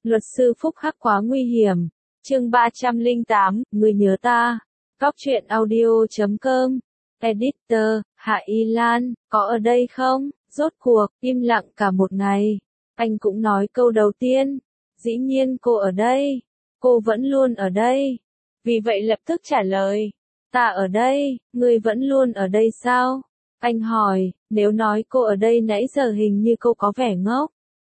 Luật sư Phúc Hắc quá nguy hiểm. Chương 308, người nhớ ta. Góc truyện audio.com. Editor, Hạ Y Lan, có ở đây không? Rốt cuộc, im lặng cả một ngày. Anh cũng nói câu đầu tiên. Dĩ nhiên cô ở đây. Cô vẫn luôn ở đây. Vì vậy lập tức trả lời. Ta ở đây, ngươi vẫn luôn ở đây sao? Anh hỏi, nếu nói cô ở đây nãy giờ hình như cô có vẻ ngốc.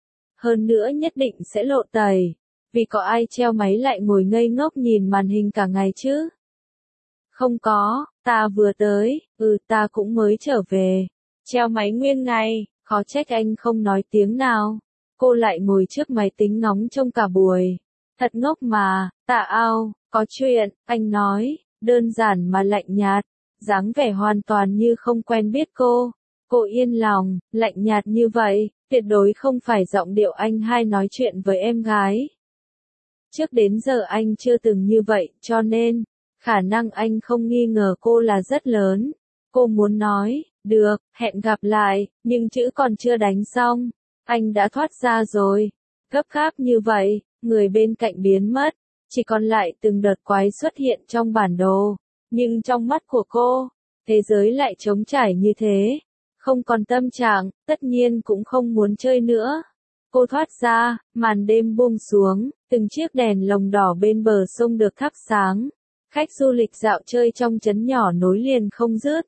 Hơn nữa nhất định sẽ lộ tẩy. Vì có ai treo máy lại ngồi ngây ngốc nhìn màn hình cả ngày chứ? Không có, ta vừa tới, ta cũng mới trở về. Treo máy nguyên ngày, khó trách anh không nói tiếng nào. Cô lại ngồi trước máy tính ngóng trông cả buổi. Thật ngốc mà, Tạ Ao, có chuyện, anh nói, đơn giản mà lạnh nhạt, dáng vẻ hoàn toàn như không quen biết cô. Cô yên lòng, lạnh nhạt như vậy, tuyệt đối không phải giọng điệu anh hay nói chuyện với em gái. Trước đến giờ anh chưa từng như vậy, cho nên, khả năng anh không nghi ngờ cô là rất lớn. Cô muốn nói, được, hẹn gặp lại, nhưng chữ còn chưa đánh xong. Anh đã thoát ra rồi. Gấp gáp như vậy, người bên cạnh biến mất. Chỉ còn lại từng đợt quái xuất hiện trong bản đồ. Nhưng trong mắt của cô, thế giới lại trống trải như thế. Không còn tâm trạng, tất nhiên cũng không muốn chơi nữa. Cô thoát ra, màn đêm buông xuống, từng chiếc đèn lồng đỏ bên bờ sông được thắp sáng. Khách du lịch dạo chơi trong trấn nhỏ nối liền không dứt.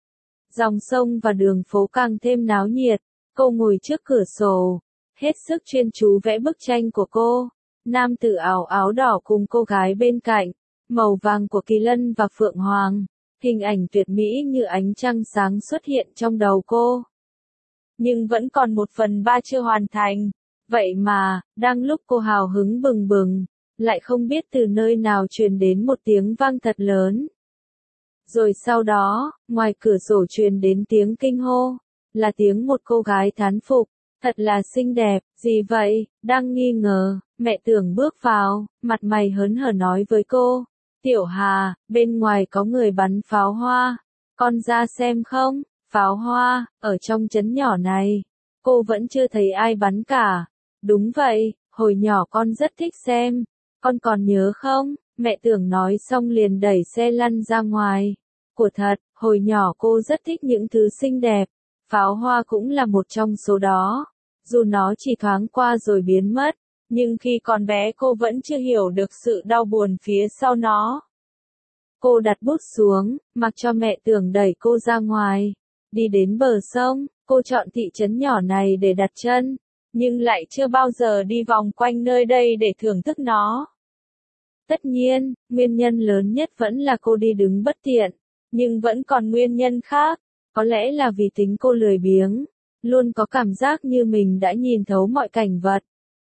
Dòng sông và đường phố càng thêm náo nhiệt. Cô ngồi trước cửa sổ, hết sức chuyên chú vẽ bức tranh của cô. Nam tử áo áo đỏ cùng cô gái bên cạnh, màu vàng của kỳ lân và phượng hoàng. Hình ảnh tuyệt mỹ như ánh trăng sáng xuất hiện trong đầu cô. Nhưng vẫn còn 1/3 chưa hoàn thành. Vậy mà, đang lúc cô hào hứng bừng bừng, lại không biết từ nơi nào truyền đến một tiếng vang thật lớn. Rồi sau đó, ngoài cửa sổ truyền đến tiếng kinh hô, là tiếng một cô gái thán phục, thật là xinh đẹp, gì vậy, đang nghi ngờ, mẹ Tưởng bước vào, mặt mày hớn hở nói với cô, Tiểu Hà, bên ngoài có người bắn pháo hoa, con ra xem không, pháo hoa, ở trong trấn nhỏ này, cô vẫn chưa thấy ai bắn cả, đúng vậy, hồi nhỏ con rất thích xem, con còn nhớ không, mẹ Tưởng nói xong liền đẩy xe lăn ra ngoài, của thật, hồi nhỏ cô rất thích những thứ xinh đẹp. Pháo hoa cũng là một trong số đó. Dù nó chỉ thoáng qua rồi biến mất, nhưng khi còn bé cô vẫn chưa hiểu được sự đau buồn phía sau nó. Cô đặt bút xuống, mặc cho mẹ Tưởng đẩy cô ra ngoài. Đi đến bờ sông, cô chọn thị trấn nhỏ này để đặt chân, nhưng lại chưa bao giờ đi vòng quanh nơi đây để thưởng thức nó. Tất nhiên, nguyên nhân lớn nhất vẫn là cô đi đứng bất tiện, nhưng vẫn còn nguyên nhân khác. Có lẽ là vì tính cô lười biếng, luôn có cảm giác như mình đã nhìn thấu mọi cảnh vật.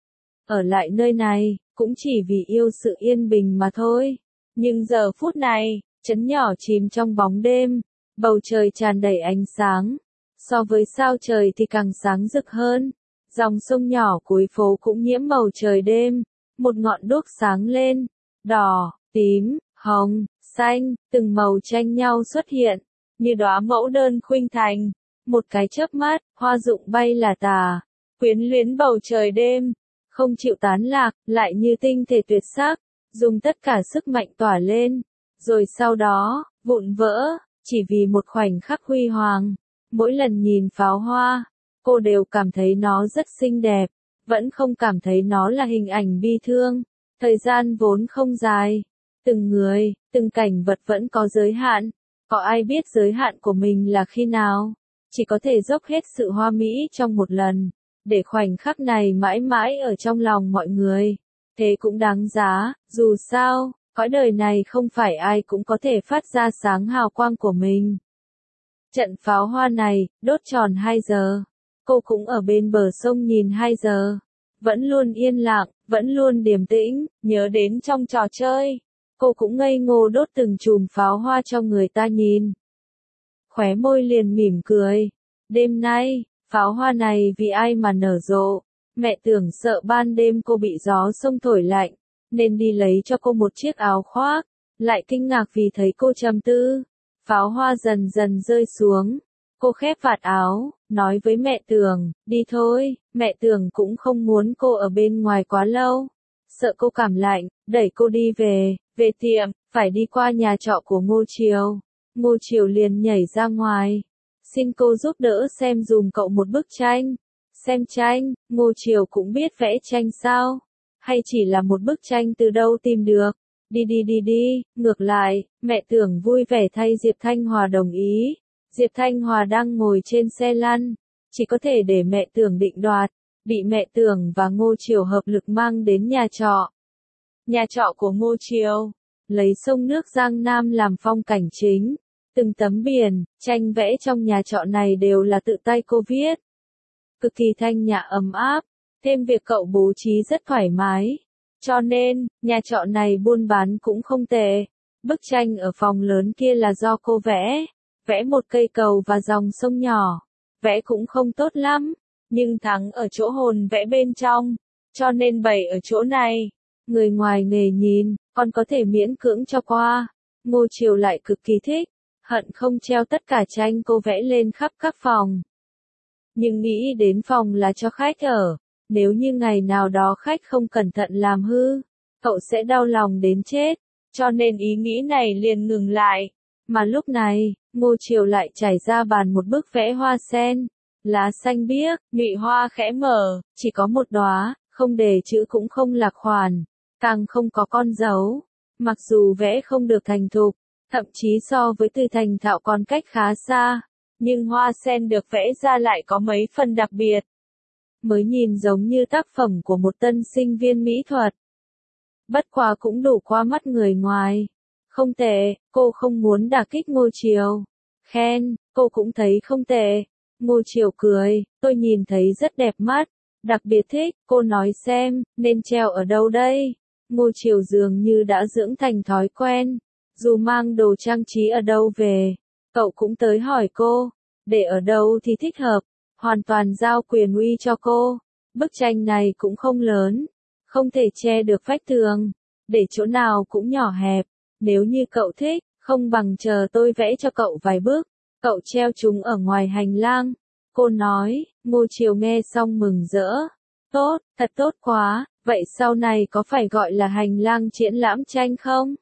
Ở lại nơi này, cũng chỉ vì yêu sự yên bình mà thôi. Nhưng giờ phút này, trấn nhỏ chìm trong bóng đêm, bầu trời tràn đầy ánh sáng. So với sao trời thì càng sáng rực hơn. Dòng sông nhỏ cuối phố cũng nhiễm màu trời đêm. Một ngọn đuốc sáng lên, đỏ, tím, hồng, xanh, từng màu tranh nhau xuất hiện. Như đóa mẫu đơn khuynh thành, một cái chớp mắt, hoa rụng bay là tà, quyến luyến bầu trời đêm, không chịu tán lạc, lại như tinh thể tuyệt sắc, dùng tất cả sức mạnh tỏa lên, rồi sau đó, vụn vỡ, chỉ vì một khoảnh khắc huy hoàng. Mỗi lần nhìn pháo hoa, cô đều cảm thấy nó rất xinh đẹp, vẫn không cảm thấy nó là hình ảnh bi thương. Thời gian vốn không dài, từng người, từng cảnh vật vẫn có giới hạn. Có ai biết giới hạn của mình là khi nào? Chỉ có thể dốc hết sự hoa mỹ trong một lần, để khoảnh khắc này mãi mãi ở trong lòng mọi người. Thế cũng đáng giá, dù sao, cõi đời này không phải ai cũng có thể phát ra sáng hào quang của mình. Trận pháo hoa này, đốt tròn 2 giờ. Cô cũng ở bên bờ sông nhìn 2 giờ. Vẫn luôn yên lặng, vẫn luôn điềm tĩnh, nhớ đến trong trò chơi. Cô cũng ngây ngô đốt từng chùm pháo hoa cho người ta nhìn. Khóe môi liền mỉm cười. Đêm nay, pháo hoa này vì ai mà nở rộ. Mẹ Tưởng sợ ban đêm cô bị gió sông thổi lạnh, nên đi lấy cho cô một chiếc áo khoác. Lại kinh ngạc vì thấy cô trầm tư. Pháo hoa dần dần rơi xuống. Cô khép vạt áo, nói với mẹ Tưởng, đi thôi, Mẹ Tưởng cũng không muốn cô ở bên ngoài quá lâu. Sợ cô cảm lạnh, đẩy cô đi về tiệm, phải đi qua nhà trọ của Ngô Triều. Ngô Triều liền nhảy ra ngoài. Xin cô giúp đỡ xem dùm cậu một bức tranh. Xem tranh, Ngô Triều cũng biết vẽ tranh sao? Hay chỉ là một bức tranh từ đâu tìm được? Đi, ngược lại, mẹ Tưởng vui vẻ thay Diệp Thanh Hòa đồng ý. Diệp Thanh Hòa đang ngồi trên xe lăn, chỉ có thể để mẹ Tưởng định đoạt, bị mẹ Tưởng và Ngô Triều hợp lực mang đến nhà trọ. Nhà trọ của Ngô Triều, lấy sông nước Giang Nam làm phong cảnh chính. Từng tấm biển, tranh vẽ trong nhà trọ này đều là tự tay cô viết. Cực kỳ thanh nhã ấm áp, thêm việc cậu bố trí rất thoải mái. Cho nên, nhà trọ này buôn bán cũng không tệ. Bức tranh ở phòng lớn kia là do cô vẽ. Vẽ một cây cầu và dòng sông nhỏ. Vẽ cũng không tốt lắm, nhưng thắng ở chỗ hồn vẽ bên trong. Cho nên bày ở chỗ này. Người ngoài nghề nhìn, còn có thể miễn cưỡng cho qua. Ngô Triều lại cực kỳ thích. Hận không treo tất cả tranh cô vẽ lên khắp các phòng. Nhưng nghĩ đến phòng là cho khách ở. Nếu như ngày nào đó khách không cẩn thận làm hư, cậu sẽ đau lòng đến chết. Cho nên ý nghĩ này liền ngừng lại. Mà lúc này, Ngô Triều lại trải ra bàn một bức vẽ hoa sen. Lá xanh biếc, nhụy hoa khẽ mở, chỉ có một đóa, không đề chữ cũng không lạc khoản, càng không có con dấu. Mặc dù vẽ không được thành thục, thậm chí so với từ thành thạo còn cách khá xa, nhưng hoa sen được vẽ ra lại có mấy phần đặc biệt. Mới nhìn giống như tác phẩm của một tân sinh viên mỹ thuật. Bất quá cũng đủ qua mắt người ngoài. Không tệ, cô không muốn đả kích Ngô Triều. Khen, cô cũng thấy không tệ. Ngô Triều cười, tôi nhìn thấy rất đẹp mắt. Đặc biệt thích, cô nói xem, nên treo ở đâu đây? Ngô Triều dường như đã dưỡng thành thói quen. Dù mang đồ trang trí ở đâu về, cậu cũng tới hỏi cô. Để ở đâu thì thích hợp. Hoàn toàn giao quyền uy cho cô. Bức tranh này cũng không lớn. Không thể che được vách tường. Để chỗ nào cũng nhỏ hẹp. Nếu như cậu thích, không bằng chờ tôi vẽ cho cậu vài bức. Cậu treo chúng ở ngoài hành lang. Cô nói, Ngô Triều nghe xong mừng rỡ. Tốt, thật tốt quá, vậy sau này có phải gọi là hành lang triển lãm tranh không?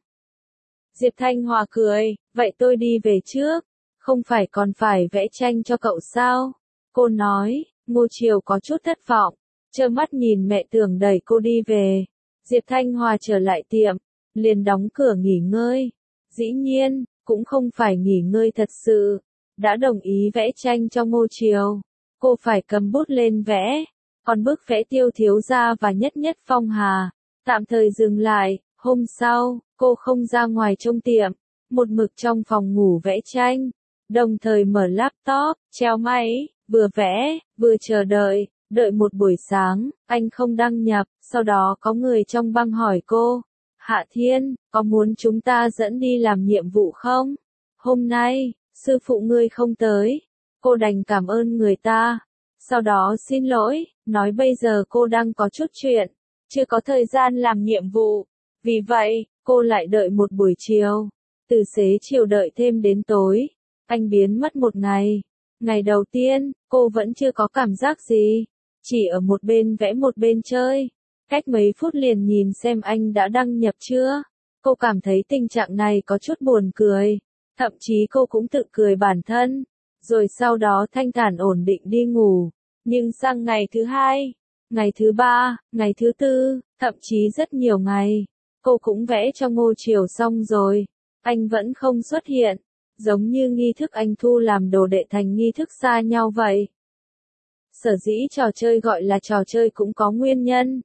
Diệp Thanh Hòa cười, vậy tôi đi về trước. Không phải còn phải vẽ tranh cho cậu sao? Cô nói, Ngô Triều có chút thất vọng. Trơ mắt nhìn mẹ Tưởng đẩy cô đi về. Diệp Thanh Hòa trở lại tiệm, liền đóng cửa nghỉ ngơi. Dĩ nhiên, cũng không phải nghỉ ngơi thật sự. Đã đồng ý vẽ tranh cho Ngô Triều. Cô phải cầm bút lên vẽ. Còn bức vẽ Tiêu thiếu gia và Nhất Nhất Phong Hà, tạm thời dừng lại. Hôm sau, cô không ra ngoài trong tiệm. Một mực trong phòng ngủ vẽ tranh. Đồng thời mở laptop, treo máy, vừa vẽ, vừa chờ đợi. Đợi một buổi sáng, anh không đăng nhập. Sau đó có người trong băng hỏi cô. Hạ Thiên, có muốn chúng ta dẫn đi làm nhiệm vụ không? Hôm nay, sư phụ ngươi không tới. Cô đành cảm ơn người ta. Sau đó xin lỗi, nói bây giờ cô đang có chút chuyện. Chưa có thời gian làm nhiệm vụ. Vì vậy, cô lại đợi một buổi chiều. Từ xế chiều đợi thêm đến tối. Anh biến mất một ngày. Ngày đầu tiên, cô vẫn chưa có cảm giác gì. Chỉ ở một bên vẽ một bên chơi. Cách mấy phút liền nhìn xem anh đã đăng nhập chưa. Cô cảm thấy tình trạng này có chút buồn cười. Thậm chí cô cũng tự cười bản thân. Rồi sau đó thanh thản ổn định đi ngủ. Nhưng sang ngày thứ hai, ngày thứ ba, ngày thứ tư, thậm chí rất nhiều ngày. Cô cũng vẽ cho Ngô Triều xong rồi. Anh vẫn không xuất hiện. Giống như nghi thức anh thu làm đồ đệ thành nghi thức xa nhau vậy. Sở dĩ trò chơi gọi là trò chơi cũng có nguyên nhân.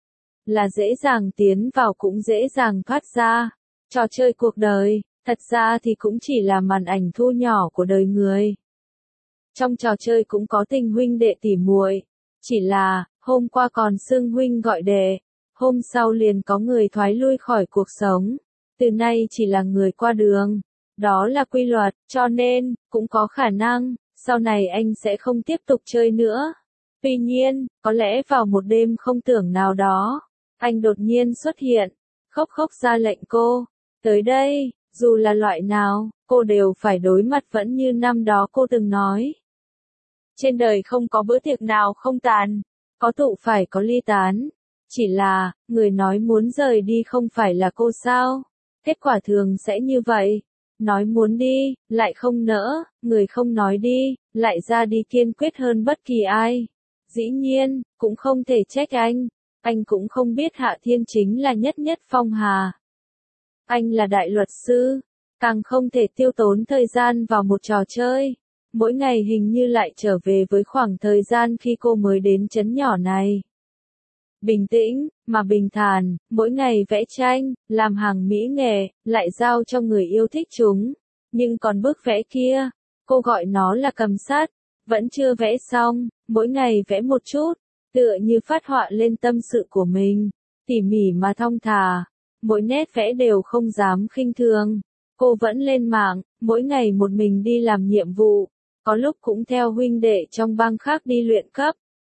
Là dễ dàng tiến vào cũng dễ dàng thoát ra. Trò chơi cuộc đời, thật ra thì cũng chỉ là màn ảnh thu nhỏ của đời người. Trong trò chơi cũng có tình huynh đệ tỉ muội. Chỉ là, hôm qua còn xưng huynh gọi đệ. Hôm sau liền có người thoái lui khỏi cuộc sống. Từ nay chỉ là người qua đường. Đó là quy luật, cho nên, cũng có khả năng, sau này anh sẽ không tiếp tục chơi nữa. Tuy nhiên, có lẽ vào một đêm không tưởng nào đó, anh đột nhiên xuất hiện, khóc ra lệnh cô. Tới đây, dù là loại nào, cô đều phải đối mặt vẫn như năm đó cô từng nói. Trên đời không có bữa tiệc nào không tàn, có tụ phải có ly tán. Chỉ là, người nói muốn rời đi không phải là cô sao? Kết quả thường sẽ như vậy. Nói muốn đi, lại không nỡ, người không nói đi, lại ra đi kiên quyết hơn bất kỳ ai. Dĩ nhiên, cũng không thể trách anh cũng không biết Hạ Thiên chính là nhất nhất phong hà. Anh là đại luật sư, càng không thể tiêu tốn thời gian vào một trò chơi. Mỗi ngày hình như lại trở về với khoảng thời gian khi cô mới đến trấn nhỏ này. Bình tĩnh, mà bình thản, mỗi ngày vẽ tranh, làm hàng mỹ nghệ, lại giao cho người yêu thích chúng. Nhưng còn bức vẽ kia, cô gọi nó là cầm sát, vẫn chưa vẽ xong, mỗi ngày vẽ một chút, tựa như phát họa lên tâm sự của mình, tỉ mỉ mà thong thả, mỗi nét vẽ đều không dám khinh thường. Cô vẫn lên mạng, mỗi ngày một mình đi làm nhiệm vụ, có lúc cũng theo huynh đệ trong bang khác đi luyện cấp.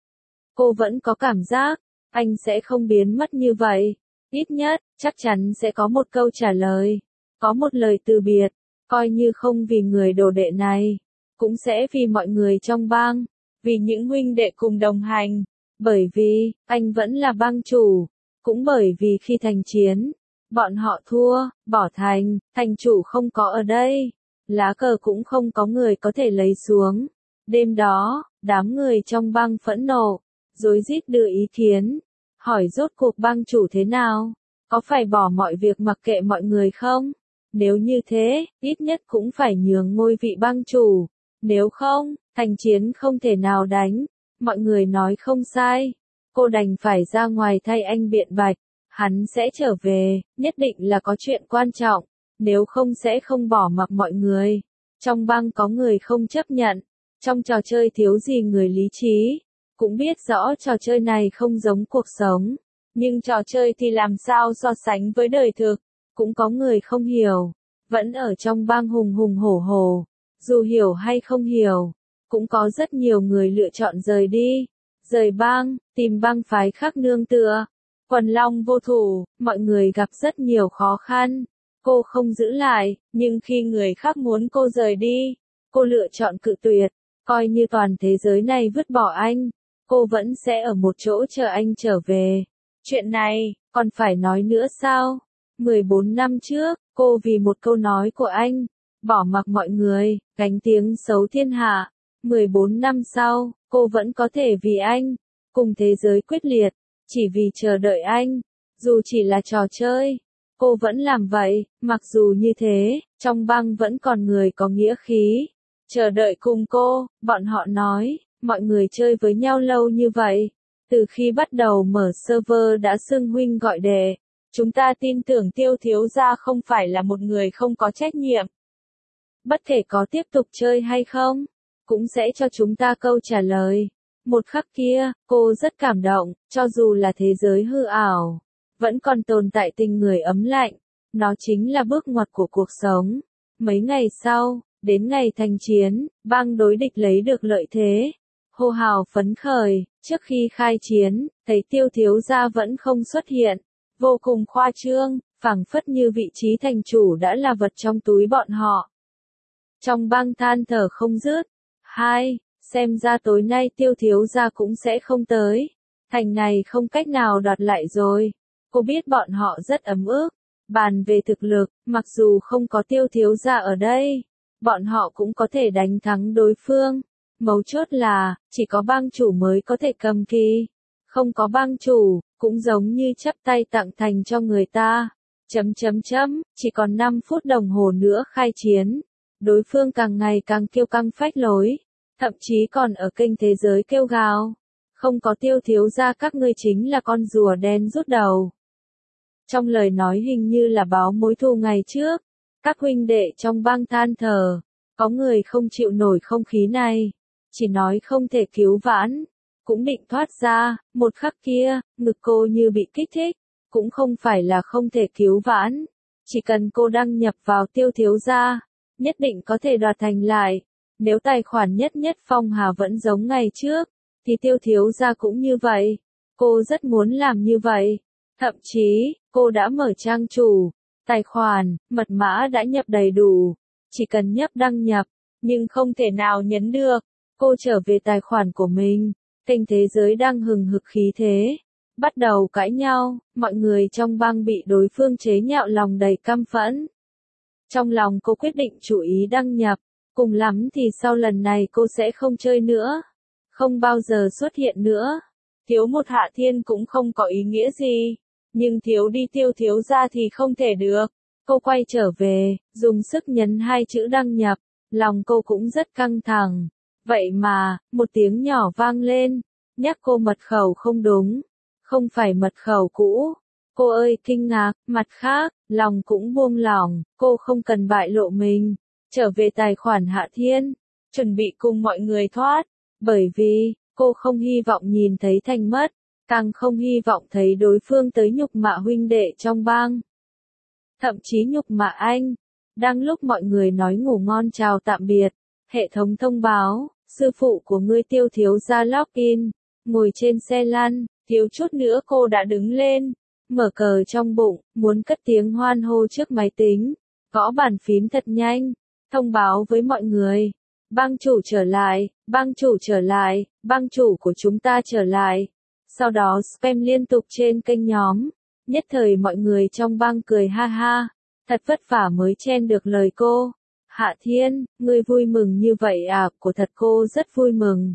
Cô vẫn có cảm giác, anh sẽ không biến mất như vậy. Ít nhất, chắc chắn sẽ có một câu trả lời, có một lời từ biệt, coi như không vì người đồ đệ này, cũng sẽ vì mọi người trong bang, vì những huynh đệ cùng đồng hành, bởi vì, anh vẫn là bang chủ, cũng bởi vì khi thành chiến, bọn họ thua, bỏ thành chủ không có ở đây, lá cờ cũng không có người có thể lấy xuống. Đêm đó, đám người trong bang phẫn nộ, rối rít đưa ý kiến, hỏi rốt cuộc bang chủ thế nào, có phải bỏ mọi việc mặc kệ mọi người không? Nếu như thế, ít nhất cũng phải nhường ngôi vị bang chủ, nếu không, thành chiến không thể nào đánh. Mọi người nói không sai, cô đành phải ra ngoài thay anh biện bạch, hắn sẽ trở về, nhất định là có chuyện quan trọng, nếu không sẽ không bỏ mặc mọi người. Trong bang có người không chấp nhận, trong trò chơi thiếu gì người lý trí, cũng biết rõ trò chơi này không giống cuộc sống, nhưng trò chơi thì làm sao so sánh với đời thực, cũng có người không hiểu, vẫn ở trong bang hùng hùng hổ hổ, dù hiểu hay không hiểu, cũng có rất nhiều người lựa chọn rời đi, rời bang, tìm bang phái khác nương tựa. Quần long vô thủ, mọi người gặp rất nhiều khó khăn, cô không giữ lại, nhưng khi người khác muốn cô rời đi, cô lựa chọn cự tuyệt, coi như toàn thế giới này vứt bỏ anh, cô vẫn sẽ ở một chỗ chờ anh trở về. Chuyện này, còn phải nói nữa sao? 14 năm trước, cô vì một câu nói của anh, bỏ mặc mọi người, gánh tiếng xấu thiên hạ. 14 năm sau, cô vẫn có thể vì anh, cùng thế giới quyết liệt, chỉ vì chờ đợi anh, dù chỉ là trò chơi. Cô vẫn làm vậy, mặc dù như thế, trong bang vẫn còn người có nghĩa khí, chờ đợi cùng cô, bọn họ nói, mọi người chơi với nhau lâu như vậy, từ khi bắt đầu mở server đã xưng huynh gọi đệ, chúng ta tin tưởng Tiêu thiếu gia không phải là một người không có trách nhiệm. Bất kể có tiếp tục chơi hay không, cũng sẽ cho chúng ta câu trả lời. Một khắc kia, cô rất cảm động, cho dù là thế giới hư ảo, vẫn còn tồn tại tình người ấm lạnh, nó chính là bước ngoặt của cuộc sống. Mấy ngày sau, đến ngày thành chiến, bang đối địch lấy được lợi thế, hô hào phấn khởi, trước khi khai chiến, thấy Tiêu thiếu gia vẫn không xuất hiện, vô cùng khoa trương, phảng phất như vị trí thành chủ đã là vật trong túi bọn họ. Trong bang than thở không dứt. Xem ra tối nay Tiêu thiếu gia cũng sẽ không tới. Thành này không cách nào đoạt lại rồi. Cô biết bọn họ rất ấm ức. Bàn về thực lực, mặc dù không có Tiêu thiếu gia ở đây, bọn họ cũng có thể đánh thắng đối phương. Mấu chốt là, chỉ có bang chủ mới có thể cầm kỳ. Không có bang chủ, cũng giống như chắp tay tặng thành cho người ta. Chỉ còn 5 phút đồng hồ nữa khai chiến. Đối phương càng ngày càng kiêu căng phách lối, thậm chí còn ở kênh thế giới kêu gào. Không có Tiêu thiếu gia các ngươi chính là con rùa đen rút đầu. Trong lời nói hình như là báo mối thù ngày trước, các huynh đệ trong bang than thở, có người không chịu nổi không khí này, chỉ nói không thể cứu vãn, cũng định thoát ra, một khắc kia, ngực cô như bị kích thích, cũng không phải là không thể cứu vãn, chỉ cần cô đăng nhập vào Tiêu thiếu gia, nhất định có thể đoạt thành lại. Nếu tài khoản nhất nhất phong hà vẫn giống ngày trước, thì Tiêu thiếu gia cũng như vậy. Cô rất muốn làm như vậy. Thậm chí, cô đã mở trang chủ, tài khoản, mật mã đã nhập đầy đủ. Chỉ cần nhấp đăng nhập, nhưng không thể nào nhấn được. Cô trở về tài khoản của mình, kênh thế giới đang hừng hực khí thế. Bắt đầu cãi nhau, mọi người trong bang bị đối phương chế nhạo lòng đầy căm phẫn. Trong lòng cô quyết định chú ý đăng nhập, cùng lắm thì sau lần này cô sẽ không chơi nữa, không bao giờ xuất hiện nữa. Thiếu một Hạ Thiên cũng không có ý nghĩa gì, nhưng thiếu đi Tiêu thiếu gia thì không thể được. Cô quay trở về, dùng sức nhấn 2 chữ đăng nhập, lòng cô cũng rất căng thẳng. Vậy mà, một tiếng nhỏ vang lên, nhắc cô mật khẩu không đúng, không phải mật khẩu cũ. Cô ơi kinh ngạc, mặt khác, lòng cũng buông lỏng, cô không cần bại lộ mình, trở về tài khoản Hạ Thiên, chuẩn bị cùng mọi người thoát, bởi vì, cô không hy vọng nhìn thấy Thành mất, càng không hy vọng thấy đối phương tới nhục mạ huynh đệ trong bang. Thậm chí nhục mạ anh. Đang lúc mọi người nói ngủ ngon chào tạm biệt, hệ thống thông báo, sư phụ của ngươi Tiêu thiếu gia login, ngồi trên xe lăn, thiếu chút nữa cô đã đứng lên, mở cờ trong bụng, muốn cất tiếng hoan hô trước máy tính, gõ bàn phím thật nhanh, thông báo với mọi người. Bang chủ trở lại, bang chủ trở lại, bang chủ của chúng ta trở lại. Sau đó spam liên tục trên kênh nhóm, nhất thời mọi người trong bang cười ha ha, thật vất vả mới chen được lời cô. Hạ Thiên, ngươi vui mừng như vậy à, của thật cô rất vui mừng.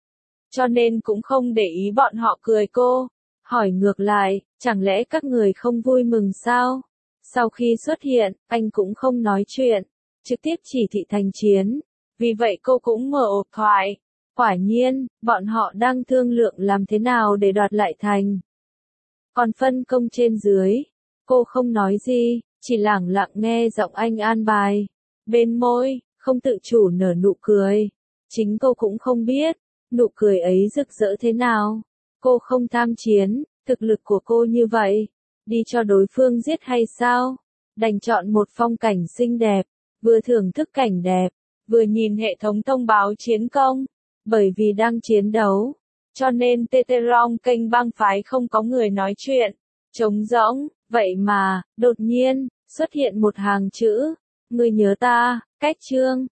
Cho nên cũng không để ý bọn họ cười cô. Hỏi ngược lại, chẳng lẽ các người không vui mừng sao? Sau khi xuất hiện, anh cũng không nói chuyện, trực tiếp chỉ thị thành chiến. Vì vậy cô cũng mở ộp thoại. Quả nhiên, bọn họ đang thương lượng làm thế nào để đoạt lại thành. Còn phân công trên dưới, cô không nói gì, chỉ lẳng lặng nghe giọng anh an bài. Bên môi, không tự chủ nở nụ cười. Chính cô cũng không biết, nụ cười ấy rực rỡ thế nào. Cô không tham chiến, thực lực của cô như vậy, đi cho đối phương giết hay sao? Đành chọn một phong cảnh xinh đẹp, vừa thưởng thức cảnh đẹp, vừa nhìn hệ thống thông báo chiến công. Bởi vì đang chiến đấu, cho nên Teterong kênh bang phái không có người nói chuyện, trống rỗng, vậy mà, đột nhiên, xuất hiện một hàng chữ, ngươi nhớ ta, cách chương.